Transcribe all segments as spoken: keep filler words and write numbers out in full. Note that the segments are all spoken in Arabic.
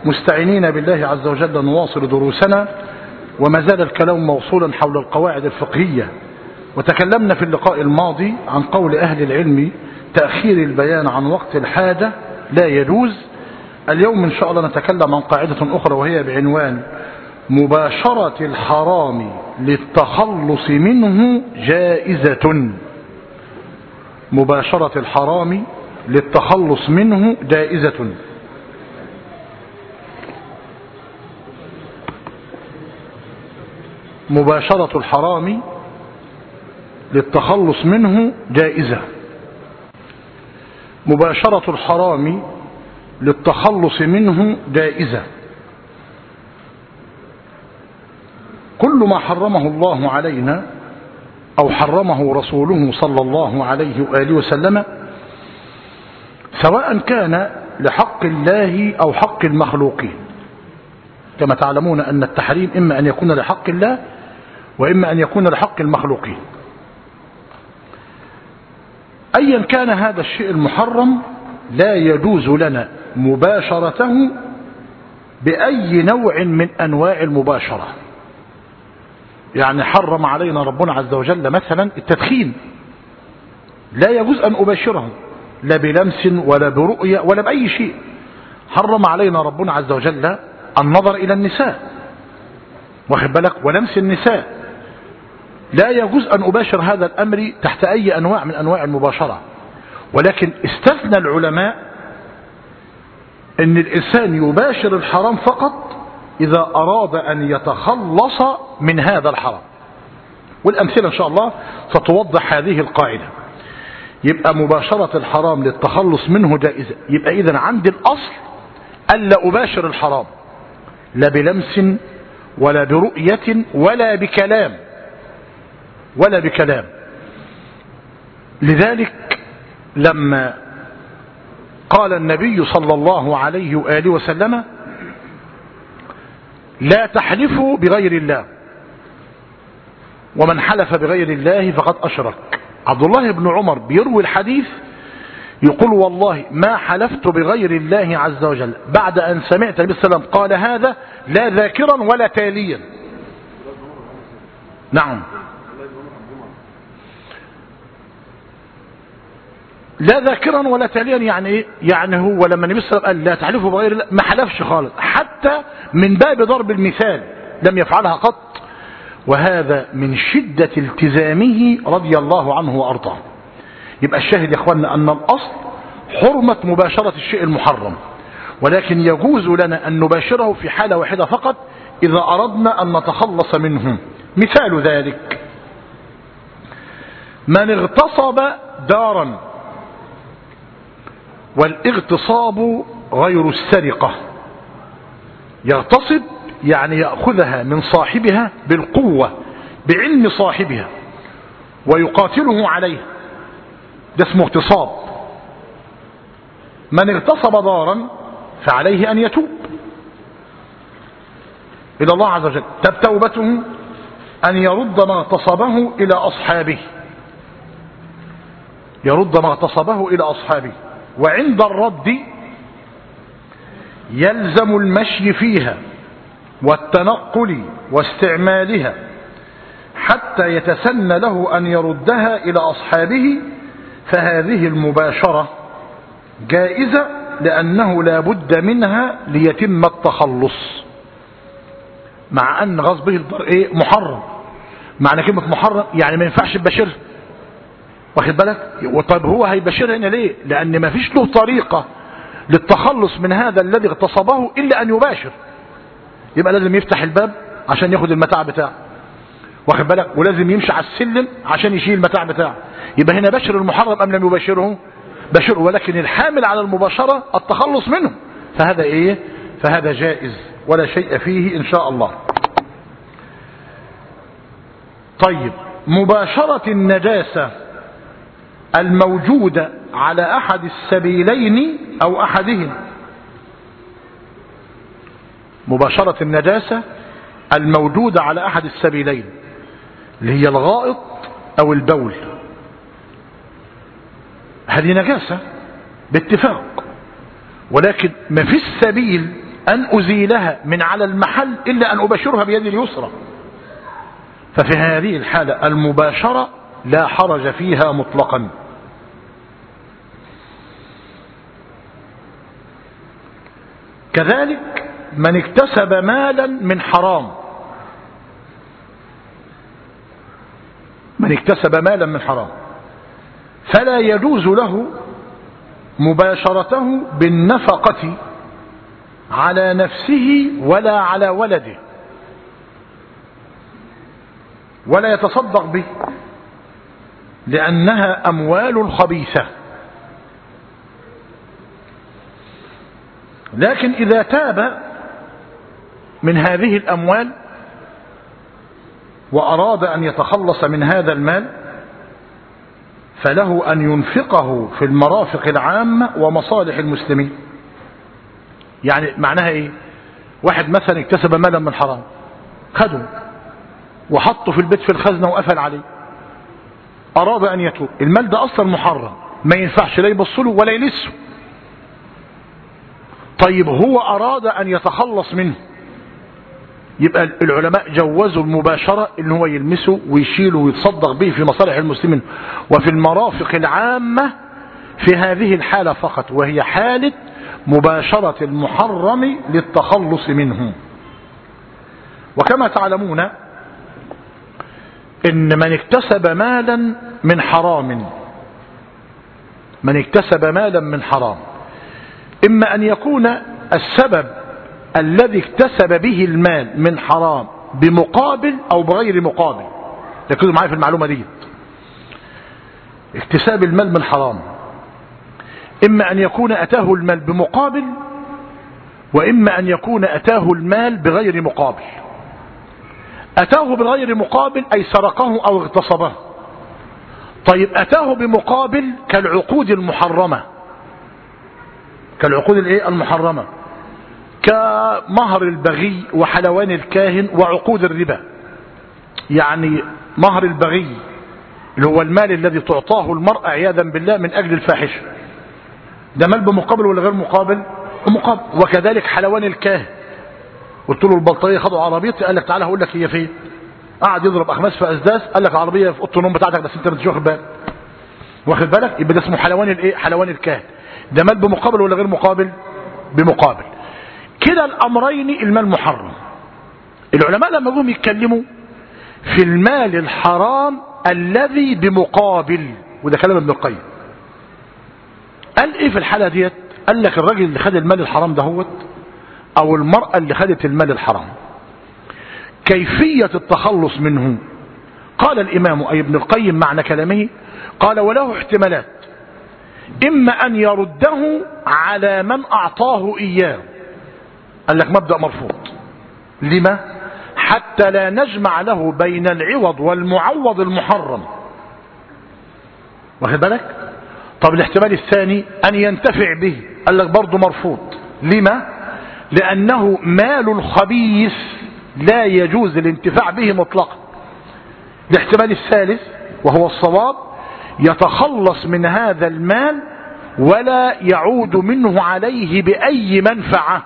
مستعينين بالله عز وجل نواصل دروسنا، وما زال الكلام موصولا حول القواعد الفقهية. وتكلمنا في اللقاء الماضي عن قول أهل العلم تأخير البيان عن وقت الحاجة لا يجوز. اليوم إن شاء الله نتكلم عن قاعدة أخرى، وهي بعنوان مباشرة الحرام للتخلص منه جائزة. مباشرة الحرام للتخلص منه جائزة. مباشرة الحرام للتخلص منه جائزة. مباشرة الحرام للتخلص منه جائزة. كل ما حرمه الله علينا أو حرمه رسوله صلى الله عليه وآله وسلم، سواء كان لحق الله أو حق المخلوقين. كما تعلمون أن التحريم إما أن يكون لحق الله وإما أن يكون لحق المخلوقين. أيا كان هذا الشيء المحرم لا يجوز لنا مباشرته بأي نوع من أنواع المباشرة. يعني حرم علينا ربنا عز وجل مثلا التدخين، لا يجوز أن أباشره لا بلمس ولا برؤية ولا بأي شيء. حرم علينا ربنا عز وجل النظر إلى النساء، واخد بالك، ولمس النساء. لا يجوز أن أباشر هذا الأمر تحت أي أنواع من أنواع المباشرة. ولكن استثنى العلماء أن الإنسان يباشر الحرام فقط إذا أراد أن يتخلص من هذا الحرام. والأمثلة إن شاء الله ستوضح هذه القاعدة. يبقى مباشرة الحرام للتخلص منه جائزة. يبقى إذن عندي الأصل ألا أباشر الحرام، لا بلمس ولا برؤية ولا بكلام ولا بكلام. لذلك لما قال النبي صلى الله عليه وآله وسلم لا تحلفوا بغير الله، ومن حلف بغير الله فقد أشرك. عبد الله بن عمر بيروي الحديث يقول والله ما حلفت بغير الله عز وجل بعد أن سمعت النبي صلى الله عليه وسلم قال هذا لا ذاكرا ولا تاليا. نعم، لا ذاكرا ولا تاليا. يعني ايه؟ يعني هو لما النبي صلى الله عليه وسلم قال لا تحلفوا بغير الله ما حلفش خالص، حتى من باب ضرب المثال لم يفعلها قط. وهذا من شدة التزامه رضي الله عنه وأرضاه. يبقى الشاهد يا اخواننا أن الأصل حرمة مباشرة الشيء المحرم، ولكن يجوز لنا أن نباشره في حالة واحدة فقط إذا أردنا أن نتخلص منه. مثال ذلك من اغتصب دارا، والاغتصاب غير السرقة. يغتصب يعني يأخذها من صاحبها بالقوة بعلم صاحبها ويقاتله عليها، ده اسمه اغتصاب. من اغتصب دارا فعليه أن يتوب إلى الله عز وجل. تب توبته أن يرد ما اغتصبه إلى أصحابه، يرد ما اغتصبه إلى أصحابه. وعند الرد يلزم المشي فيها والتنقل واستعمالها حتى يتسن له أن يردها إلى أصحابه. فهذه المباشرة جائزة لأنه لا بد منها ليتم التخلص، مع أن غصبه ايه محرم. معنى كلمة محرم يعني ما ينفعش تباشره، واخد بالك. وطيب هو هيباشرها هنا ليه؟ لأن ما فيش له طريقة للتخلص من هذا الذي اغتصبه إلا أن يباشر. يبقى لازم يفتح الباب عشان ياخد المتاع بتاعه، واخد بالك، ولازم يمشي على السلم عشان يشيل المتاع بتاعه. يبقى هنا باشر المحرم أم لم يباشره؟ باشره. ولكن الحامل على المباشرة التخلص منه، فهذا ايه؟ فهذا جائز ولا شيء فيه إن شاء الله. طيب، مباشرة النجاسة الموجودة على أحد السبيلين أو أحدهم. مباشرة النجاسة الموجودة على أحد السبيلين اللي هي الغائط أو البول، هذه نجاسة باتفاق. ولكن ما في السبيل أن أزيلها من على المحل إلا أن أباشرها بيدي اليسرى. ففي هذه الحالة المباشرة لا حرج فيها مطلقا. كذلك من اكتسب مالا من حرام، من اكتسب مالا من حرام فلا يجوز له مباشرته بالنفقة على نفسه ولا على ولده، ولا يتصدق به، لأنها أموال خبيثة. لكن إذا تاب من هذه الأموال وأراد أن يتخلص من هذا المال فله أن ينفقه في المرافق العامة ومصالح المسلمين. يعني معناها إيه؟ واحد مثلا اكتسب مالا من حرام، خده وحطه في البيت في الخزنة وقفل عليه، أراد أن يتوب، المال ده أصلا محرم، ما ينفعش لا يبصله ولا يلسه. طيب هو أراد أن يتخلص منه، يبقى العلماء جوزوا المباشرة إن هو يلمسه ويشيله ويتصدق به في مصالح المسلمين وفي المرافق العامة في هذه الحالة فقط، وهي حالة مباشرة المحرم للتخلص منه. وكما تعلمون إن من اكتسب مالا من حرام، من اكتسب مالا من حرام إما أن يكون السبب الذي اكتسب به المال من حرام بمقابل أو بغير مقابل. ركزوا معايا في المعلومة دي. اكتساب المال من حرام إما أن يكون أتاه المال بمقابل، وإما أن يكون أتاه المال بغير مقابل. أتاه بغير مقابل أي سرقه أو اغتصبه. طيب أتاه بمقابل كالعقود المحرمة، كالعقود الايه المحرمة، كمهر البغي وحلوان الكاهن وعقود الربا. يعني مهر البغي اللي هو المال الذي تعطاه المرأة عياذا بالله من أجل الفاحشة، ده مال بمقابل ولا غير مقابل؟ مقابل. وكذلك حلوان الكاهن، قلت له البلطجيه خدوا عربيتي، قال لك تعالى هقول لك هي فين، قعد يضرب اخماس في اسداس، قال لك عربيه في اوضه النوم بتاعتك بس انت مش واخد بالك، واخد بالك؟ يبقى ده اسمه حلوان الايه؟ حلوان الكاهن. ده مال بمقابل ولا غير مقابل؟ بمقابل. كده الامرين المال محرم. العلماء لما جم يتكلموا في المال الحرام الذي بمقابل، وده كلام ابن القيم، قال ايه في الحاله ديت؟ قال لك الراجل اللي خد المال الحرام دهوت او المرأة اللي خدت المال الحرام كيفية التخلص منه. قال الامام اي ابن القيم معنى كلامه، قال وله احتمالات، اما ان يرده على من اعطاه اياه. قال لك مبدأ مرفوض. لما؟ حتى لا نجمع له بين العوض والمعوض المحرم، واخد بالك؟ طب الاحتمال الثاني ان ينتفع به. قال لك برضه مرفوض. لما؟ لأنه مال خبيث لا يجوز الانتفاع به مطلقا. الاحتمال الثالث وهو الصواب، يتخلص من هذا المال ولا يعود منه عليه بأي منفعة.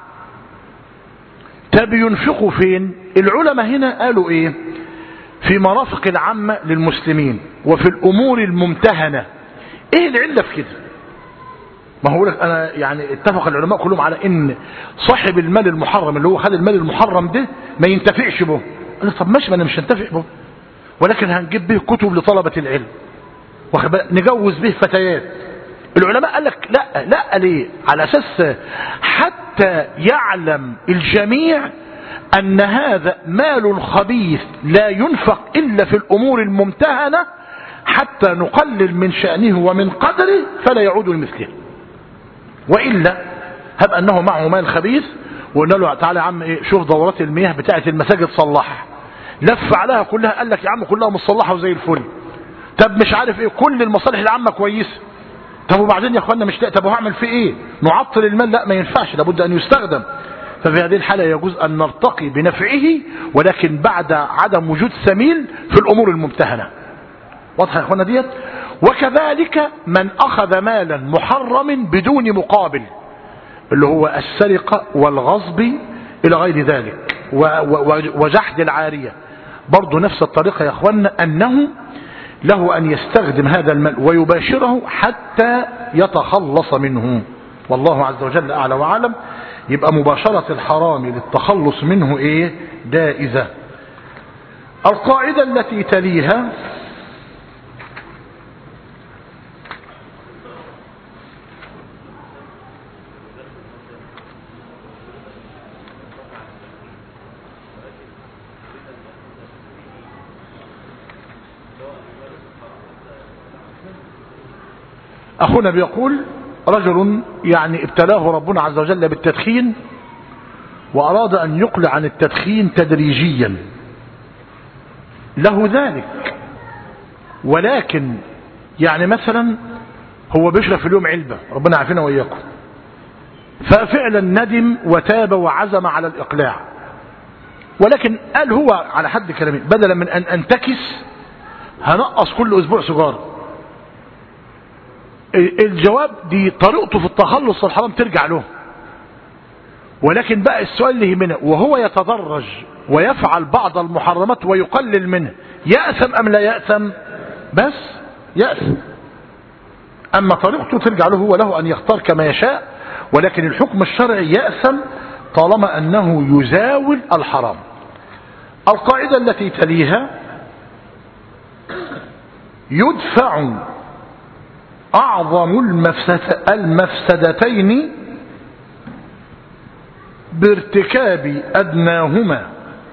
طب ينفقوا فين؟ العلماء هنا قالوا ايه؟ في مرافق العامة للمسلمين وفي الأمور الممتهنة. ايه العلة في كده؟ ما هو لك انا يعني اتفق العلماء كلهم على ان صاحب المال المحرم اللي هو خد المال المحرم ده ما ينتفعش به. انا طب ماشي، ما انا مش هنتفع به، ولكن هنجيب به كتب لطلبة العلم، نجوز به فتيات. العلماء قال لك لا لا، ليه؟ على اساس حتى يعلم الجميع ان هذا مال خبيث لا ينفق الا في الامور الممتهنة، حتى نقلل من شأنه ومن قدره فلا يعود لمثله. وإلا هب أنه معه مال خبيث وقلنا له تعالى يا عم ايه، شوف دورات المياه بتاعة المساجد صلحها، لف عليها كلها، قال لك يا عم كلها مصلحة وزي الفل. طب مش عارف ايه، كل المصالح العامة كويسة. طب وبعدين يا اخوانا مش لا، طب وهعمل فيه ايه؟ نعطل المال؟ لا ما ينفعش، لابد ان يستخدم. ففي هذه الحالة يجوز ان نرتقي بنفعه، ولكن بعد عدم وجود سميل في الامور الممتهنة. واضح يا اخوانا ديت؟ وكذلك من اخذ مالا محرم بدون مقابل، اللي هو السرقة والغصب إلى غير ذلك وجحد العارية، برضو نفس الطريقة يا أخوانا، أنه له أن يستخدم هذا المال ويباشره حتى يتخلص منه، والله عز وجل أعلى وأعلم. يبقى مباشرة الحرام للتخلص منه إيه؟ جائزة. القاعدة التي تليها أخونا بيقول رجل يعني ابتلاه ربنا عز وجل بالتدخين وأراد أن يقلع عن التدخين تدريجيا، له ذلك، ولكن يعني مثلا هو بيشرب في اليوم علبة، ربنا عافينا وإياكم، ففعلا ندم وتاب وعزم على الإقلاع، ولكن قال هو على حد كلامي بدلا من أن أنتكس هنقص كل أسبوع سيجارة. الجواب دي طريقته في التخلص الحرام ترجع له، ولكن بقى السؤال اللي يهمنا وهو يتدرج ويفعل بعض المحرمات ويقلل منها، يأثم أم لا يأثم؟ بس يأثم. أما طريقته ترجع له، هو له أن يختار كما يشاء، ولكن الحكم الشرعي يأثم طالما أنه يزاول الحرام. القاعدة التي تليها يدفع أعظم المفسدتين بارتكاب أدناهما.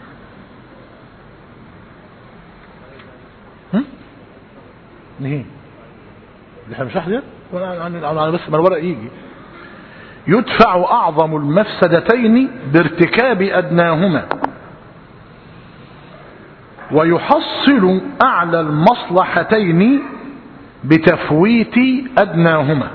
نهي اللي مش أحد أنا بس ما الورق يجي. يدفع أعظم المفسدتين بارتكاب أدناهما ويحصل أعلى المصلحتين بتفويت أدناهما.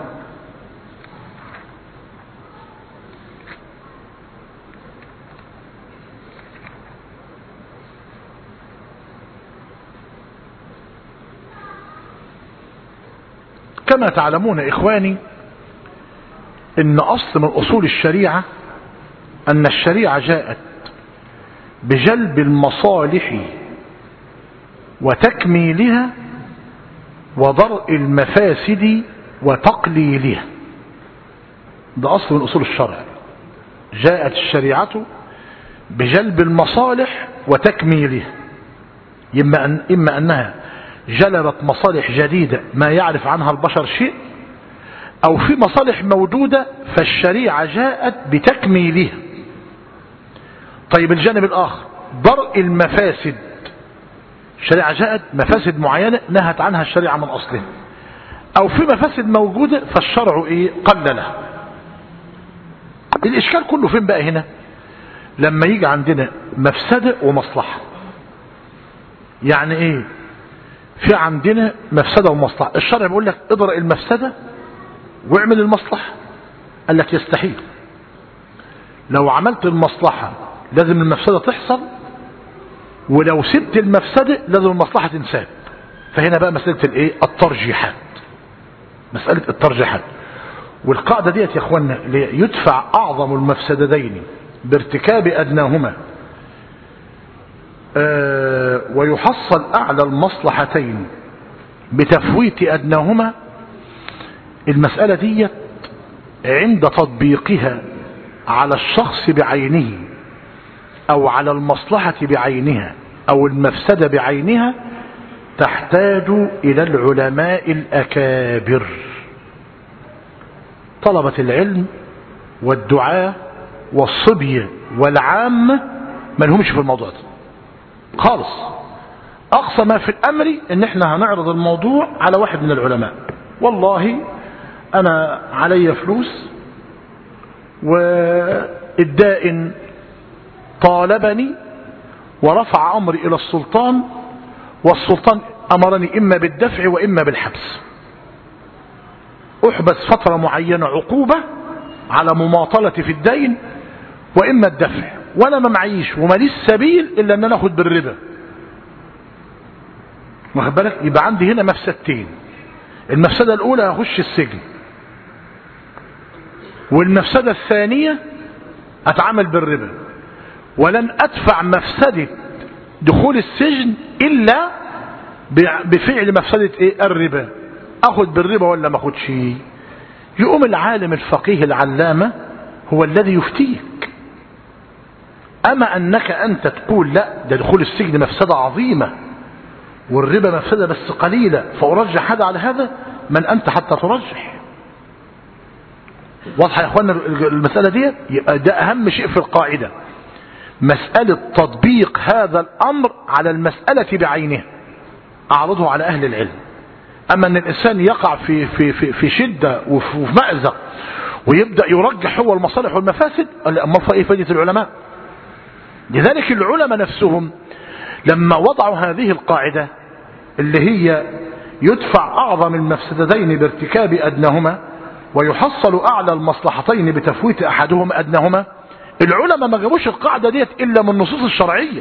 كما تعلمون إخواني إن أصل من أصول الشريعة أن الشريعة جاءت بجلب المصالح وتكميلها وضرء المفاسد وتقليلها. ده أصل من أصول الشرع. جاءت الشريعة بجلب المصالح وتكميلها، إما, أن إما أنها جلبت مصالح جديدة ما يعرف عنها البشر شيء، أو في مصالح موجودة فالشريعة جاءت بتكميلها. طيب الجانب الآخر درء المفاسد، الشريعة جاءت مفاسد معينة نهت عنها الشريعة من أصلها، أو في مفاسد موجودة فالشرع إيه؟ قللها. الإشكال كله فين بقى هنا؟ لما يجي عندنا مفسدة ومصلحة. يعني إيه؟ في عندنا مفسدة ومصلحة، الشرع بيقول لك اضرأ المفسدة واعمل المصلحة. قال لك يستحيل، لو عملت المصلحة لازم المفسدة تحصل، ولو سبت المفسدة لازم المصلحة تنساب. فهنا بقى مسألة الايه؟ الترجيحات، مسألة الترجيحات. والقاعدة ديت يا اخوانا يدفع اعظم المفسدتين بارتكاب ادناهما آه ويحصل اعلى المصلحتين بتفويت ادناهما. المسألة ديت عند تطبيقها على الشخص بعينه او على المصلحة بعينها او المفسدة بعينها تحتاج الى العلماء الاكابر، طلبة العلم والدعاة والصبية والعامة ما لهمش في الموضوع ده خالص. اقصى ما في الامر ان احنا هنعرض الموضوع على واحد من العلماء، والله انا علي فلوس والدائن طالبني ورفع امري الى السلطان، والسلطان امرني اما بالدفع واما بالحبس، احبس فترة معينة عقوبة على مماطلتي في الدين، واما الدفع، وانا ما معيش وماليش سبيل الا ان انا اخد بالربا. واخد بالك؟ يبقى عندي هنا مفسدتين. المفسدة الاولى هخش السجن، والمفسدة الثانية أتعامل بالربا، ولن أدفع مفسدة دخول السجن إلا بفعل مفسدة إيه؟ الربا. أخذ بالربا ولا ما أخذ شيء؟ يقوم العالم الفقيه العلامة هو الذي يفتيك. أما أنك أنت تقول لا، ده دخول السجن مفسدة عظيمة والربا مفسدة بس قليلة، فأرجح هذا على هذا، من أنت حتى ترجح؟ واضح يا أخوانا المسألة دي؟ يبقى ده أهم شيء في القاعدة، مسألة تطبيق هذا الأمر على المسألة بعينها، أعرضه على أهل العلم. أما أن الإنسان يقع في, في, في, في شدة وفي مأزق ويبدأ يرجح هو المصالح والمفاسد، أما إيه فائدة العلماء؟ لذلك العلماء نفسهم لما وضعوا هذه القاعدة اللي هي يدفع أعظم المفسدتين بارتكاب أدناهما ويحصل أعلى المصلحتين بتفويت أحدهما أدناهما، العلماء ما جابوش القاعدة ديت إلا من النصوص الشرعية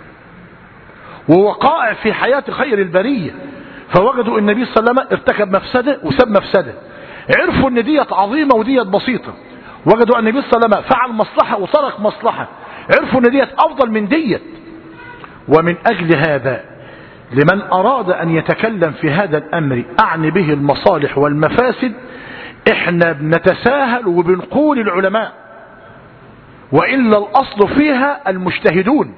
ووقائع في حياة خير البرية، فوجدوا النبي صلى الله عليه وسلم ارتكب مفسدة وساب مفسدة، عرفوا ان ديت عظيمة وديت بسيطة، وجدوا ان النبي صلى الله عليه وسلم فعل مصلحة وترك مصلحة، عرفوا ان ديت افضل من ديت. ومن اجل هذا لمن اراد ان يتكلم في هذا الامر اعني به المصالح والمفاسد، احنا بنتساهل وبنقول العلماء، وإلا الأصل فيها المجتهدون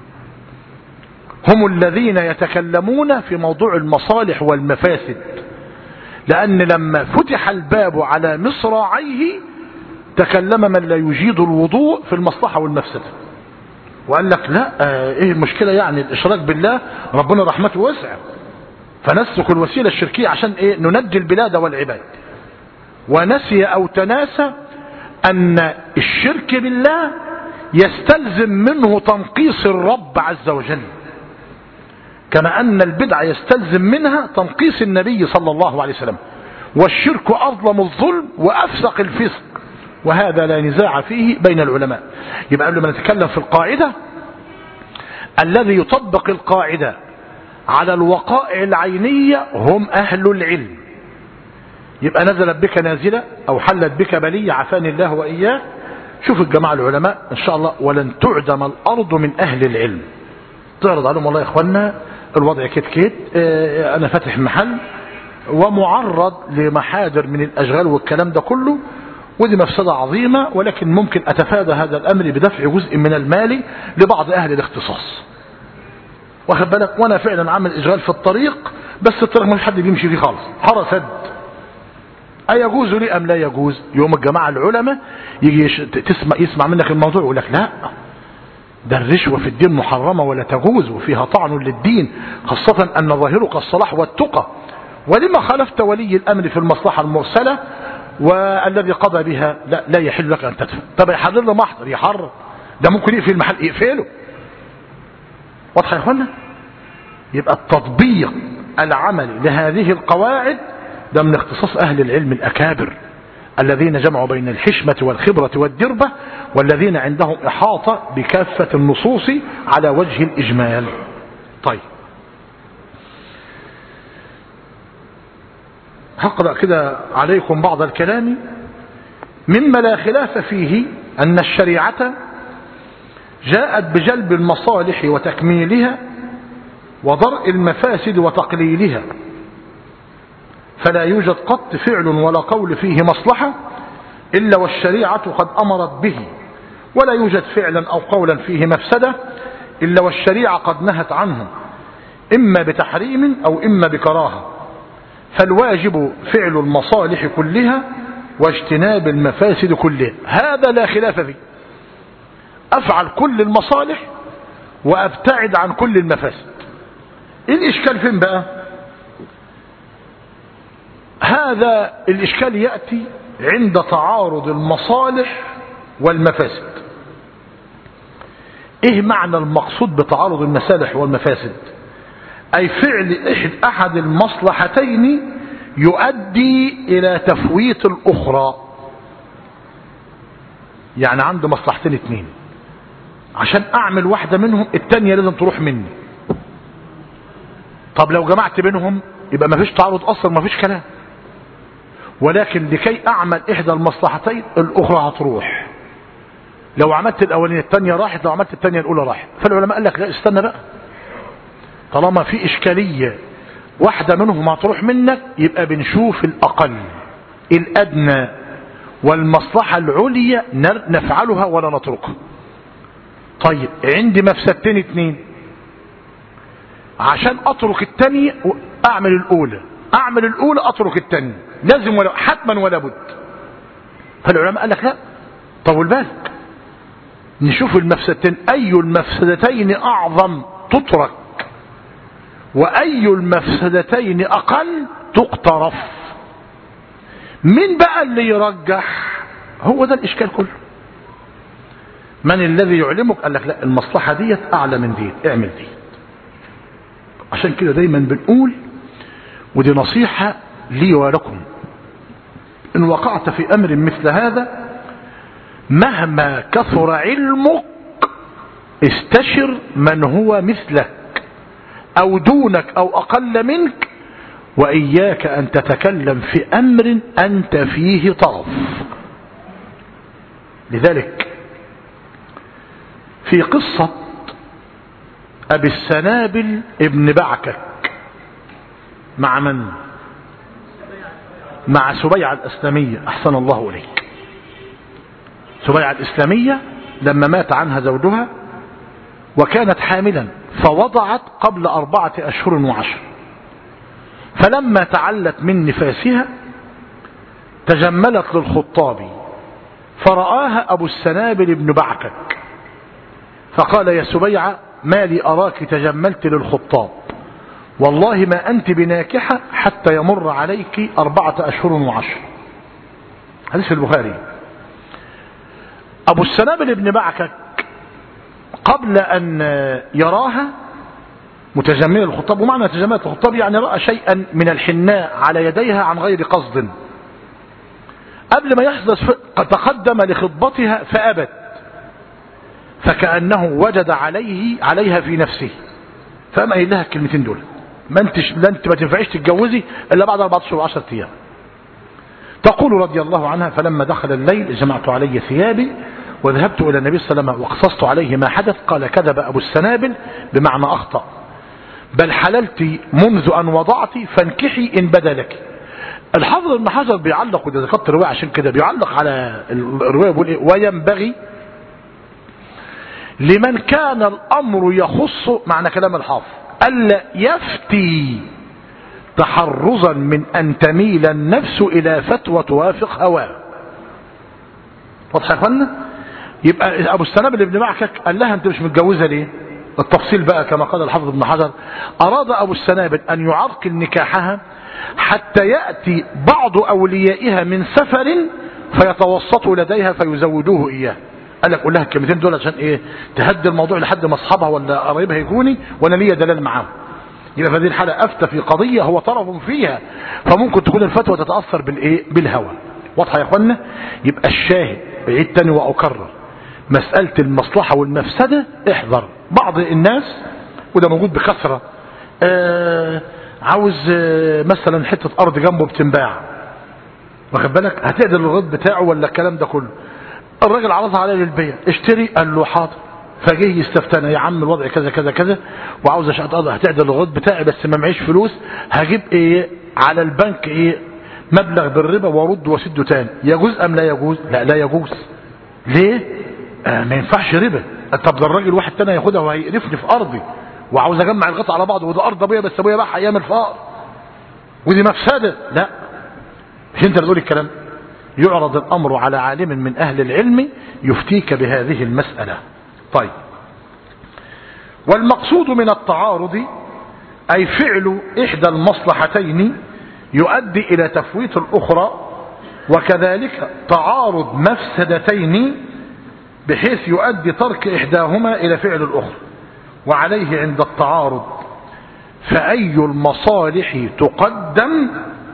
هم الذين يتكلمون في موضوع المصالح والمفاسد، لأن لما فتح الباب على مصراعيه تكلم من لا يجيد الوضوء في المصلحة والمفسدة، وقال لك لا اه ايه المشكلة يعني الاشراك بالله، ربنا رحمته واسعة، فنسلك الوسيلة الشركية عشان ايه؟ ننجي البلاد والعباد. ونسي او تناسى ان الشرك بالله يستلزم منه تنقيص الرب عز وجل، كما ان البدع يستلزم منها تنقيص النبي صلى الله عليه وسلم، والشرك اظلم الظلم وافسق الفسق، وهذا لا نزاع فيه بين العلماء. يبقى قبل ما نتكلم في القاعدة، الذي يطبق القاعدة على الوقائع العينية هم اهل العلم. يبقى نزلت بك نازلة او حلت بك بلية عافاني الله واياه، شوف الجماعة العلماء ان شاء الله ولن تعدم الارض من اهل العلم، تعرض عليهم والله يا اخوانا الوضع كيت كيت، اه انا فاتح محل ومعرض لمحاذر من الاشغال والكلام ده كله، ودي مفسدة عظيمة، ولكن ممكن اتفادى هذا الامر بدفع جزء من المال لبعض اهل الاختصاص، واخد بالك، وانا فعلا عامل اشغال في الطريق بس الطريق مش حد بيمشي فيه خالص، حرى سد، أيجوز لي أم لا يجوز؟ يوم الجماعة العلماء يجي تسمع يسمع منك الموضوع يقول لك لا، ده الرشوة في الدين محرمة ولا تجوز وفيها طعن للدين، خاصة أن ظاهرك الصلاح والتقى، ولما خالفت ولي الأمر في المصلحة المرسلة والذي قضى بها لا, لا يحل لك أن تدفع. طب يحرر له محضر، يحرر، ده ممكن يقفل المحل يقفله. واضح يا اخوانا؟ يبقى التطبيق العملي لهذه القواعد ده من اختصاص أهل العلم الأكابر الذين جمعوا بين الحشمة والخبرة والدربة، والذين عندهم إحاطة بكافة النصوص على وجه الإجمال. طيب هقرأ كده عليكم بعض الكلام. مما لا خلاف فيه أن الشريعة جاءت بجلب المصالح وتكميلها وضرء المفاسد وتقليلها، فلا يوجد قط فعل ولا قول فيه مصلحة إلا والشريعة قد أمرت به، ولا يوجد فعلا أو قولا فيه مفسدة إلا والشريعة قد نهت عنه، إما بتحريم أو إما بكراهة، فالواجب فعل المصالح كلها واجتناب المفاسد كلها، هذا لا خلاف فيه، أفعل كل المصالح وأبتعد عن كل المفاسد. الإشكال فين بقى؟ هذا الإشكال يأتي عند تعارض المصالح والمفاسد. إيه معنى المقصود بتعارض المصالح والمفاسد؟ أي فعل أحد المصلحتين يؤدي إلى تفويت الأخرى. يعني عنده مصلحتين اتنين، عشان أعمل واحدة منهم التانية لازم تروح مني. طب لو جمعت بينهم يبقى ما فيش تعارض أصلا، ما فيش كلام. ولكن لكي أعمل إحدى المصلحتين الأخرى هتروح. لو عملت الأولين الثانية راحت، لو عملت الثانية الأولى راحت. فالعلماء قال لك لا، استنى بقى، طالما في إشكالية واحدة منهم هتروح منك، يبقى بنشوف الأقل الأدنى والمصلحة العليا نفعلها ولا نتركها. طيب عندي مفسدتين اتنين، عشان أترك الثانية أعمل الأولى، أعمل الأولى أترك الثانية، لازم ولا حتما ولا بد. فالعلماء قال لك لا، طول بالك، نشوف المفسدتين، أي المفسدتين أعظم تترك، وأي المفسدتين أقل تقترف. من بقى اللي يرجح؟ هو ده الإشكال كله. من الذي يعلمك؟ قال لك لا، المصلحة ديت أعلى من ديت، اعمل ديت. عشان كده دايما بنقول، ودي نصيحة لي ولكم، إن وقعت في أمر مثل هذا مهما كثر علمك استشر من هو مثلك أو دونك أو أقل منك، وإياك أن تتكلم في أمر أنت فيه طرف. لذلك في قصة أبي السنابل ابن بعكك مع من؟ مع سبيعة الإسلامية، أحسن الله إليك. سبيعة الإسلامية لما مات عنها زوجها وكانت حاملا، فوضعت قبل أربعة أشهر وعشر، فلما تعلت من نفاسها تجملت للخطاب، فرآها أبو السنابل بن بعكك فقال: يا سبيعة، ما لي أراك تجملت للخطاب، والله ما أنت بناكحة حتى يمر عليك أربعة أشهر وعشر. حديث البخاري. أبو السنابل بن بعكك قبل أن يراها متجملة للخطاب، ومعنى تجملة للخطاب يعني رأى شيئا من الحناء على يديها عن غير قصد، قبل ما يحدث تقدم لخطبتها فأبت، فكأنه وجد عليه عليها في نفسه، فقام قايل لها الكلمتين دول: ما انتش لا انت ما تنفعيش تتجوزي الا بعد أربعة أشهر وعشرة ايام. تقول رضي الله عنها: فلما دخل الليل جمعت علي ثيابي وذهبت الى النبي صلى الله عليه وسلم وقصصت عليه ما حدث. قال: كذب ابو السنابل، بمعنى اخطأ، بل حللت منذ ان وضعت فانكحي ان بدا لك. الحافظ ابن حجر بيعلق، وده ذكرت الروايه عشان كده، بيعلق على الروايه بيقول ايه: وينبغي لمن كان الامر يخص، معنى كلام الحافظ، الا يفتي تحرزا من ان تميل النفس الى فتوى توافق هواه. واضح يا اخوانا؟ يبقى ابو السنابل بن بعكك قال لها: انت مش متجوزه ليه؟ التفصيل بقى كما قال الحافظ ابن حجر: اراد ابو السنابل ان يعرقل نكاحها حتى ياتي بعض اوليائها من سفر فيتوسطوا لديها فيزودوه اياه. قال لك قول لها الكلمتين دول عشان ايه؟ تهدي الموضوع لحد ما اصحابها ولا قرايبها يجوني وانا ليا دلال معاهم. يبقى في هذه الحاله افتى في قضيه هو طرف فيها، فممكن تكون الفتوى تتاثر بالايه؟ بالهوى. واضحه يا اخوانا؟ يبقى الشاهد، بعيد تاني واكرر، مساله المصلحه والمفسده احذر. بعض الناس وده موجود بكثره، آه عاوز آه مثلا حته ارض جنبه بتنباع، واخد بالك؟ هتقدر الغد بتاعه ولا الكلام ده كله؟ الراجل عرضها عليه للبيع، اشتري، قال له حاضر، فجه يستفتنى: يا عم الوضع كذا كذا كذا وعاوز اشقط ارض، هتعدل الغد بتاعي بس ما معيش فلوس، هجيب ايه على البنك ايه مبلغ بالربا وارد واسده تاني. يجوز ام لا يجوز؟ لا لا يجوز. ليه؟ آه ما ينفعش ربا. طب ده الراجل واحد تاني ياخدها وهيقرفني في ارضي وعاوز اجمع القطع على بعض، وده ارض ابويا بس ابويا باعها ايام الفقر ودي مفسده. لا، مش انت اللي تقول الكلام. يعرض الامر على عالم من اهل العلم يفتيك بهذه المسألة. طيب، والمقصود من التعارض اي فعل احدى المصلحتين يؤدي الى تفويت الاخرى، وكذلك تعارض مفسدتين بحيث يؤدي ترك احداهما الى فعل الاخرى. وعليه عند التعارض فأي المصالح تقدم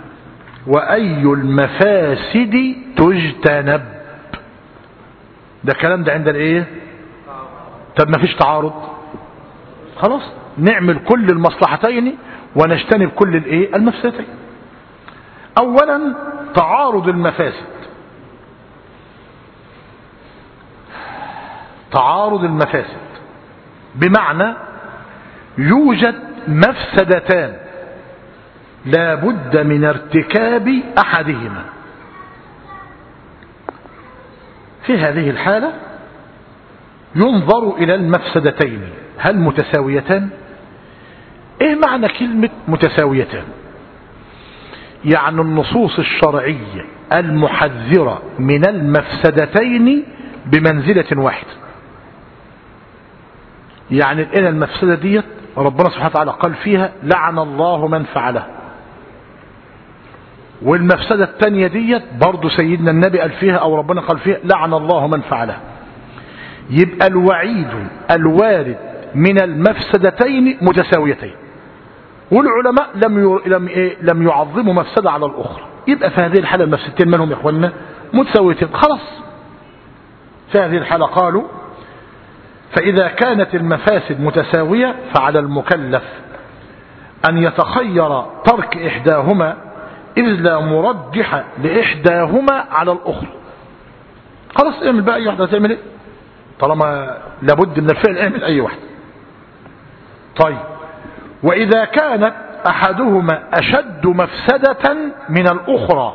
وأي المفاسد تجتنب. ده كلام ده عند الايه؟ طب ما فيش تعارض، خلاص نعمل كل المصلحتين ونجتنب كل الايه؟ المفسدتين. اولا تعارض المفاسد. تعارض المفاسد بمعنى يوجد مفسدتان لا بد من ارتكاب أحدهما. في هذه الحالة ينظر إلى المفسدتين هل متساويتان. ايه معنى كلمة متساويتان؟ يعني النصوص الشرعية المحذرة من المفسدتين بمنزلة واحدة. يعني الآن المفسدة ديت ربنا سبحانه وتعالى قال فيها لعن الله من فعله، والمفسدة الثانية ديت برضو سيدنا النبي قال فيها أو ربنا قال فيها لعن الله من فعله. يبقى الوعيد الوارد من المفسدتين متساويتين، والعلماء لم لم لم يعظموا مفسدة على الأخرى. يبقى في هذه الحالة المفسدتين منهم يا إخواننا متساويتين خلاص. في هذه الحالة قالوا فإذا كانت المفاسد متساوية فعلى المكلف أن يتخير ترك إحداهما إذ لا مرجح لإحداهما على الأخرى. خلاص اعمل بقى أي واحدة تعمل إيه طالما لابد من الفعل، اعمل أي واحدة. طيب وإذا كانت أحدهما أشد مفسدة من الأخرى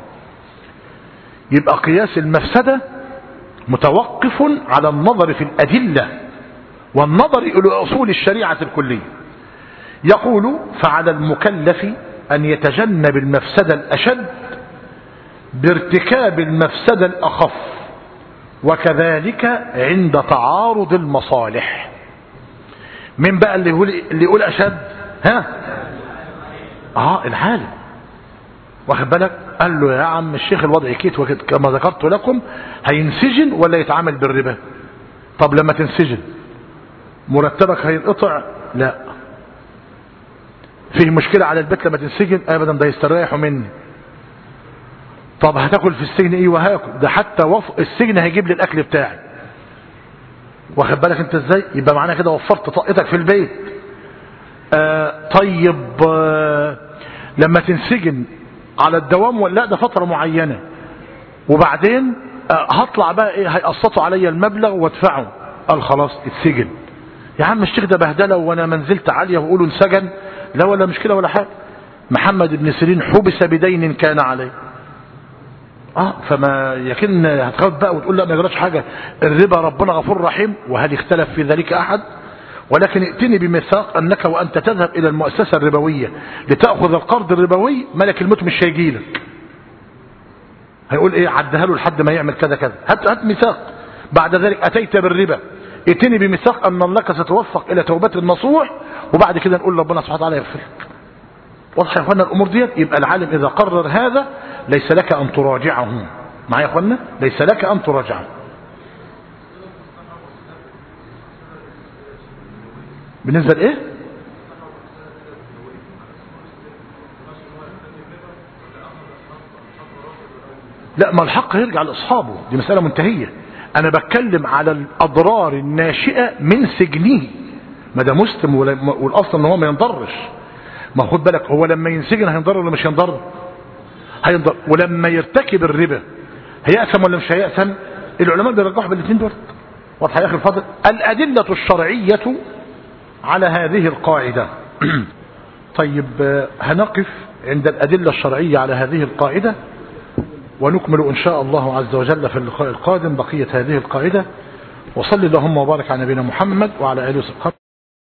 يبقى قياس المفسدة متوقف على النظر في الأدلة والنظر إلى أصول الشريعة الكلية. يقول فعلى المكلف أن يتجنب المفسدة الأشد بارتكاب المفسدة الأخف، وكذلك عند تعارض المصالح. من بقى اللي يقول اللي يقول أشد؟ ها اه العالم. واخد بالك؟ قال له يا عم الشيخ الوضع كيت كما ذكرت لكم هينسجن ولا يتعامل بالربا؟ طب لما تنسجن مرتبك هينقطع؟ لا. فيه مشكلة على البيت لما تنسجن؟ ابدا ده يستريحوا مني. طب هتاكل في السجن؟ ايه وهاكل، ده حتى وف... السجن هيجيب لي الاكل بتاعي. واخد بالك انت ازاي؟ يبقى معانا كده وفرت طاقتك في البيت. آه طيب آه لما تنسجن على الدوام ولا ده فترة معينة وبعدين آه هطلع بقى ايه هيقسطوا عليا المبلغ وادفعه؟ قال خلاص اتسجن. يا عم الشيخ ده بهدله وانا منزلت عالية وقولوا انسجن؟ لا ولا مشكلة ولا حاجة. محمد بن سيرين حبس بدين كان عليه. اه فما يكن هتخاف بقى وتقول لا ما يجراش حاجة، الربا ربنا غفور رحيم وهل اختلف في ذلك احد؟ ولكن ائتني بميثاق انك وانت تذهب الى المؤسسة الربوية لتأخذ القرض الربوي ملك الموت مش هيجيلك. هيقول ايه عدها له لحد ما يعمل كذا كذا. هات هات ميثاق. بعد ذلك اتيت بالربا، ائتني بميثاق ان لك ستوفق الى توبة النصوح، وبعد كده نقول ربنا سبحانه وتعالى يغفر لك. واضح يا اخوانا الامور ديت؟ يبقى العالم اذا قرر هذا ليس لك ان تراجعه. معايا يا اخوانا؟ ليس لك ان تراجعه. بالنسبة لايه؟ لا ما الحق يرجع لاصحابه، دي مسألة منتهية. انا بتكلم على الاضرار الناشئة من سجنه. ما ده مسلم والاصل ان هو ما ينضرش. ما خد بالك هو لما ينسجن هينضر ولا مش هينضر؟ هينضر. ولما يرتكب الربا هيأثم ولا مش هيأثم؟ العلماء بيرجحوا بالاثنين دول. واضح يا اخي الفاضل؟ الادلة الشرعية على هذه القاعدة. طيب هنقف عند الأدلة الشرعية على هذه القاعدة ونكمل إن شاء الله عز وجل في اللقاء القادم بقية هذه القاعدة. وصلي اللهم وبارك على نبينا محمد وعلى آله وصحبه.